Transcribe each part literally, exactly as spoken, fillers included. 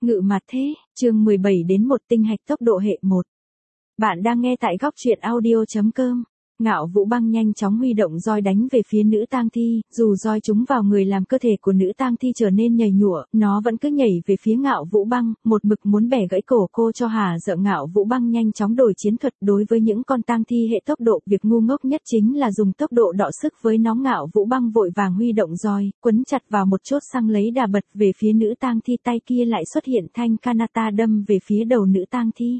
Ngự mặt thế, chương mười bảy đến một tinh hạch tốc độ hệ một. Bạn đang nghe tại góc truyện audio chấm com. Ngạo Vũ Băng nhanh chóng huy động roi đánh về phía nữ tang thi, dù roi trúng vào người làm cơ thể của nữ tang thi trở nên nhầy nhụa, nó vẫn cứ nhảy về phía Ngạo Vũ Băng, một mực muốn bẻ gãy cổ cô cho hả giận. Ngạo Vũ Băng nhanh chóng đổi chiến thuật đối với những con tang thi hệ tốc độ, việc ngu ngốc nhất chính là dùng tốc độ đọ sức với nó. Ngạo Vũ Băng vội vàng huy động roi, quấn chặt vào một chốt xăng lấy đà bật về phía nữ tang thi, tay kia lại xuất hiện thanh kanata đâm về phía đầu nữ tang thi.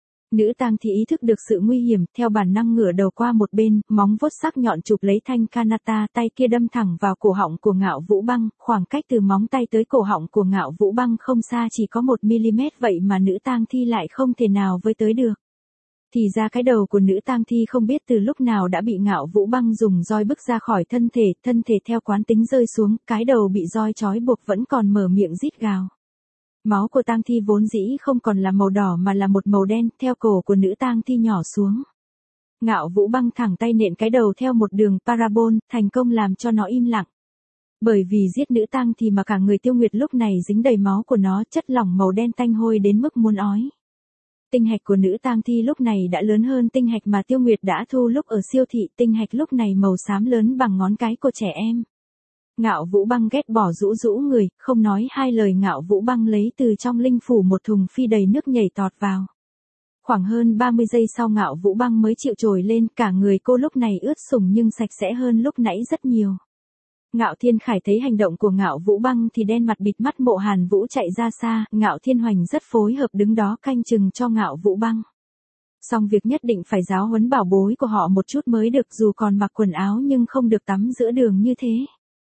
Nữ tang thi ý thức được sự nguy hiểm, theo bản năng ngửa đầu qua một bên, móng vuốt sắc nhọn chụp lấy thanh kanata, tay kia đâm thẳng vào cổ họng của Ngạo Vũ Băng, khoảng cách từ móng tay tới cổ họng của Ngạo Vũ Băng không xa, chỉ có một mi-li-mét, vậy mà nữ tang thi lại không thể nào với tới được. Thì ra cái đầu của nữ tang thi không biết từ lúc nào đã bị Ngạo Vũ Băng dùng roi bức ra khỏi thân thể, thân thể theo quán tính rơi xuống, cái đầu bị roi trói buộc vẫn còn mở miệng rít gào. Máu của tang thi vốn dĩ không còn là màu đỏ mà là một màu đen, theo cổ của nữ tang thi nhỏ xuống. Ngạo Vũ Băng thẳng tay nện cái đầu theo một đường parabol, thành công làm cho nó im lặng. Bởi vì giết nữ tang thi mà cả người Tiêu Nguyệt lúc này dính đầy máu của nó, chất lỏng màu đen tanh hôi đến mức muốn ói. Tinh hạch của nữ tang thi lúc này đã lớn hơn tinh hạch mà Tiêu Nguyệt đã thu lúc ở siêu thị, tinh hạch lúc này màu xám lớn bằng ngón cái của trẻ em. Ngạo Vũ Băng ghét bỏ rũ rũ người, không nói hai lời. Ngạo Vũ Băng lấy từ trong linh phủ một thùng phi đầy nước nhảy tọt vào. Khoảng hơn ba mươi giây sau Ngạo Vũ Băng mới chịu trồi lên, cả người cô lúc này ướt sũng nhưng sạch sẽ hơn lúc nãy rất nhiều. Ngạo Thiên Khải thấy hành động của Ngạo Vũ Băng thì đen mặt bịt mắt. Mộ Hàn Vũ chạy ra xa, Ngạo Thiên Hoành rất phối hợp đứng đó canh chừng cho Ngạo Vũ Băng. Xong việc nhất định phải giáo huấn bảo bối của họ một chút mới được, dù còn mặc quần áo nhưng không được tắm giữa đường như thế.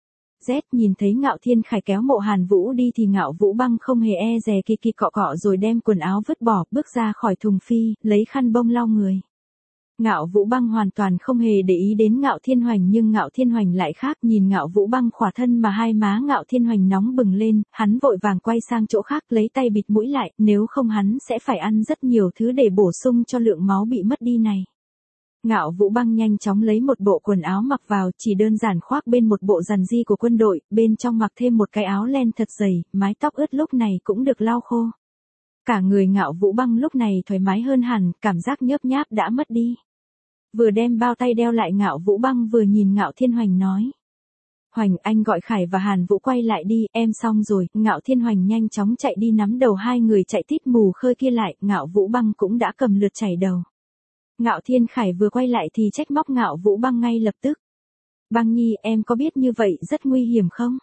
Z nhìn thấy Ngạo Thiên Khải kéo Mộ Hàn Vũ đi thì Ngạo Vũ Băng không hề e dè, kỳ kỳ cọ cọ rồi đem quần áo vứt bỏ, bước ra khỏi thùng phi, lấy khăn bông lau người. Ngạo Vũ Băng hoàn toàn không hề để ý đến Ngạo Thiên Hoành, nhưng Ngạo Thiên Hoành lại khác, nhìn Ngạo Vũ Băng khỏa thân mà hai má Ngạo Thiên Hoành nóng bừng lên, hắn vội vàng quay sang chỗ khác lấy tay bịt mũi lại, nếu không hắn sẽ phải ăn rất nhiều thứ để bổ sung cho lượng máu bị mất đi này. Ngạo Vũ Băng nhanh chóng lấy một bộ quần áo mặc vào, chỉ đơn giản khoác bên một bộ rằn di của quân đội, bên trong mặc thêm một cái áo len thật dày, mái tóc ướt lúc này cũng được lau khô. Cả người Ngạo Vũ Băng lúc này thoải mái hơn hẳn, cảm giác nhớp nháp đã mất đi. Vừa đem bao tay đeo lại, Ngạo Vũ Băng vừa nhìn Ngạo Thiên Hoành nói. Hoành, anh gọi Khải và Hàn Vũ quay lại đi, em xong rồi. Ngạo Thiên Hoành nhanh chóng chạy đi nắm đầu hai người chạy tít mù khơi kia lại, Ngạo Vũ Băng cũng đã cầm lượt chảy đầu. Ngạo Thiên Khải vừa quay lại thì trách móc Ngạo Vũ Băng ngay lập tức. Băng nhi, em có biết như vậy rất nguy hiểm không?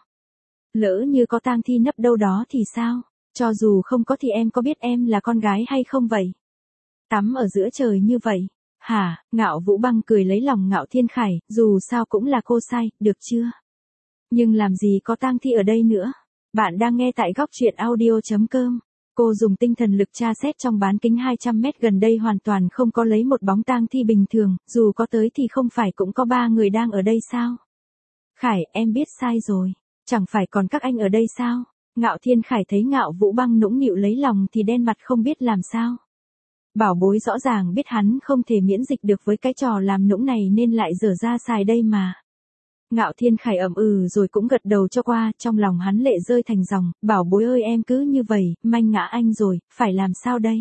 Lỡ như có tang thi nấp đâu đó thì sao? Cho dù không có thì em có biết em là con gái hay không vậy? Tắm ở giữa trời như vậy. Hả? Ngạo Vũ Băng cười lấy lòng Ngạo Thiên Khải, dù sao cũng là cô sai, được chưa? Nhưng làm gì có tang thi ở đây nữa? Bạn đang nghe tại góc truyện audio chấm com. Cô dùng tinh thần lực tra xét trong bán kính hai trăm mét gần đây, hoàn toàn không có lấy một bóng tang thi bình thường, dù có tới thì không phải cũng có ba người đang ở đây sao? Khải, em biết sai rồi, chẳng phải còn các anh ở đây sao? Ngạo Thiên Khải thấy Ngạo Vũ Băng nũng nịu lấy lòng thì đen mặt không biết làm sao. Bảo bối rõ ràng biết hắn không thể miễn dịch được với cái trò làm nũng này nên lại dở ra xài đây mà. Ngạo Thiên Khải ậm ừ rồi cũng gật đầu cho qua, trong lòng hắn lệ rơi thành dòng, bảo bối ơi em cứ như vậy, manh ngã anh rồi, phải làm sao đây?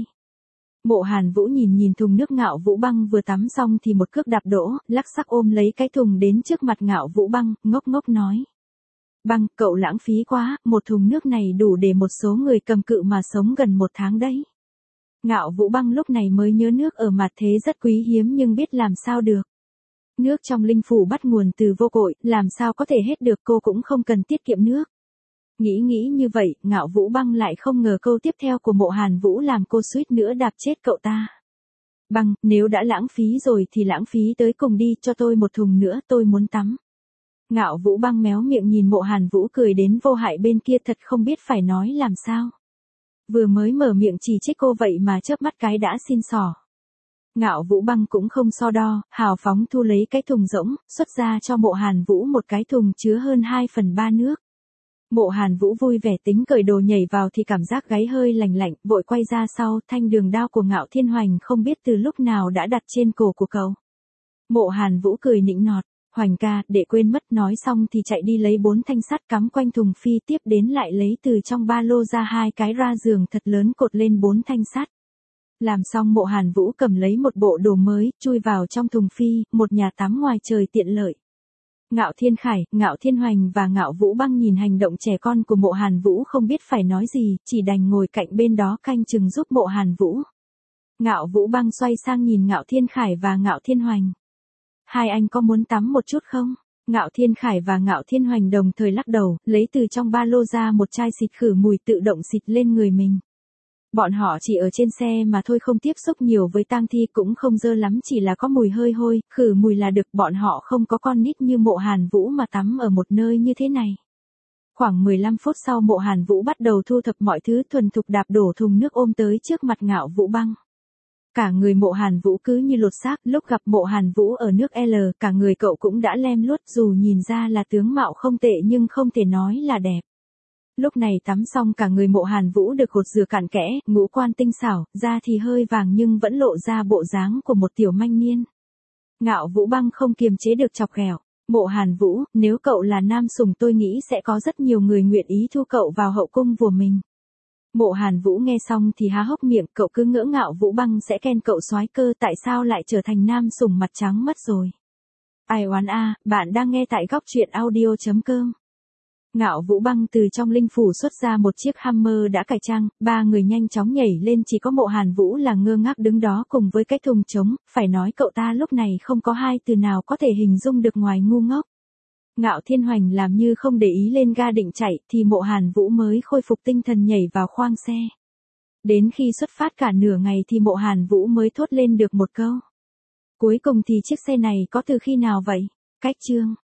Mộ Hàn Vũ nhìn nhìn thùng nước Ngạo Vũ Băng vừa tắm xong thì một cước đạp đổ, lắc sắc ôm lấy cái thùng đến trước mặt Ngạo Vũ Băng, ngốc ngốc nói. Băng, cậu lãng phí quá, một thùng nước này đủ để một số người cầm cự mà sống gần một tháng đấy. Ngạo Vũ Băng lúc này mới nhớ nước ở mặt thế rất quý hiếm nhưng biết làm sao được. Nước trong linh phủ bắt nguồn từ vô cội, làm sao có thể hết được, cô cũng không cần tiết kiệm nước. Nghĩ nghĩ như vậy, Ngạo Vũ Băng lại không ngờ câu tiếp theo của Mộ Hàn Vũ làm cô suýt nữa đạp chết cậu ta. Băng, nếu đã lãng phí rồi thì lãng phí tới cùng đi, cho tôi một thùng nữa, tôi muốn tắm. Ngạo Vũ Băng méo miệng nhìn Mộ Hàn Vũ cười đến vô hại bên kia, thật không biết phải nói làm sao. Vừa mới mở miệng chỉ trích cô vậy mà chớp mắt cái đã xin xỏ. Ngạo Vũ Băng cũng không so đo, hào phóng thu lấy cái thùng rỗng, xuất ra cho Mộ Hàn Vũ một cái thùng chứa hơn hai phần ba nước. Mộ Hàn Vũ vui vẻ tính cởi đồ nhảy vào thì cảm giác gáy hơi lành lạnh, vội quay ra sau, thanh đường đao của Ngạo Thiên Hoành không biết từ lúc nào đã đặt trên cổ của cậu. Mộ Hàn Vũ cười nịnh nọt, Hoành ca, đệ quên mất, nói xong thì chạy đi lấy bốn thanh sắt cắm quanh thùng phi, tiếp đến lại lấy từ trong ba lô ra hai cái ra giường thật lớn cột lên bốn thanh sắt. Làm xong Mộ Hàn Vũ cầm lấy một bộ đồ mới, chui vào trong thùng phi, một nhà tắm ngoài trời tiện lợi. Ngạo Thiên Khải, Ngạo Thiên Hoành và Ngạo Vũ Băng nhìn hành động trẻ con của Mộ Hàn Vũ không biết phải nói gì, chỉ đành ngồi cạnh bên đó canh chừng giúp Mộ Hàn Vũ. Ngạo Vũ Băng xoay sang nhìn Ngạo Thiên Khải và Ngạo Thiên Hoành. Hai anh có muốn tắm một chút không? Ngạo Thiên Khải và Ngạo Thiên Hoành đồng thời lắc đầu, lấy từ trong ba lô ra một chai xịt khử mùi tự động xịt lên người mình. Bọn họ chỉ ở trên xe mà thôi, không tiếp xúc nhiều với tang thi, cũng không dơ lắm, chỉ là có mùi hơi hôi, khử mùi là được. Bọn họ không có con nít như Mộ Hàn Vũ mà tắm ở một nơi như thế này. Khoảng mười lăm phút sau Mộ Hàn Vũ bắt đầu thu thập mọi thứ, thuần thục đạp đổ thùng nước ôm tới trước mặt Ngạo Vũ Băng. Cả người Mộ Hàn Vũ cứ như lột xác, lúc gặp Mộ Hàn Vũ ở nước L, cả người cậu cũng đã lem luốt, dù nhìn ra là tướng mạo không tệ nhưng không thể nói là đẹp. Lúc này tắm xong cả người Mộ Hàn Vũ được gột rửa cặn kẽ, ngũ quan tinh xảo, da thì hơi vàng nhưng vẫn lộ ra bộ dáng của một tiểu manh niên. Ngạo Vũ Băng không kiềm chế được chọc ghẹo. Mộ Hàn Vũ, nếu cậu là nam sủng tôi nghĩ sẽ có rất nhiều người nguyện ý thu cậu vào hậu cung của mình. Mộ Hàn Vũ nghe xong thì há hốc miệng, cậu cứ ngỡ Ngạo Vũ Băng sẽ khen cậu soái cơ, tại sao lại trở thành nam sủng mặt trắng mất rồi. Ai oán a, bạn đang nghe tại góc truyện audio chấm com. Ngạo Vũ Băng từ trong linh phủ xuất ra một chiếc Hammer đã cải trang, ba người nhanh chóng nhảy lên, chỉ có Mộ Hàn Vũ là ngơ ngác đứng đó cùng với cái thùng trống, phải nói cậu ta lúc này không có hai từ nào có thể hình dung được ngoài ngu ngốc. Ngạo Thiên Hoành làm như không để ý, lên ga định chạy, thì Mộ Hàn Vũ mới khôi phục tinh thần nhảy vào khoang xe. Đến khi xuất phát cả nửa ngày thì Mộ Hàn Vũ mới thốt lên được một câu. Cuối cùng thì chiếc xe này có từ khi nào vậy? Cách chương.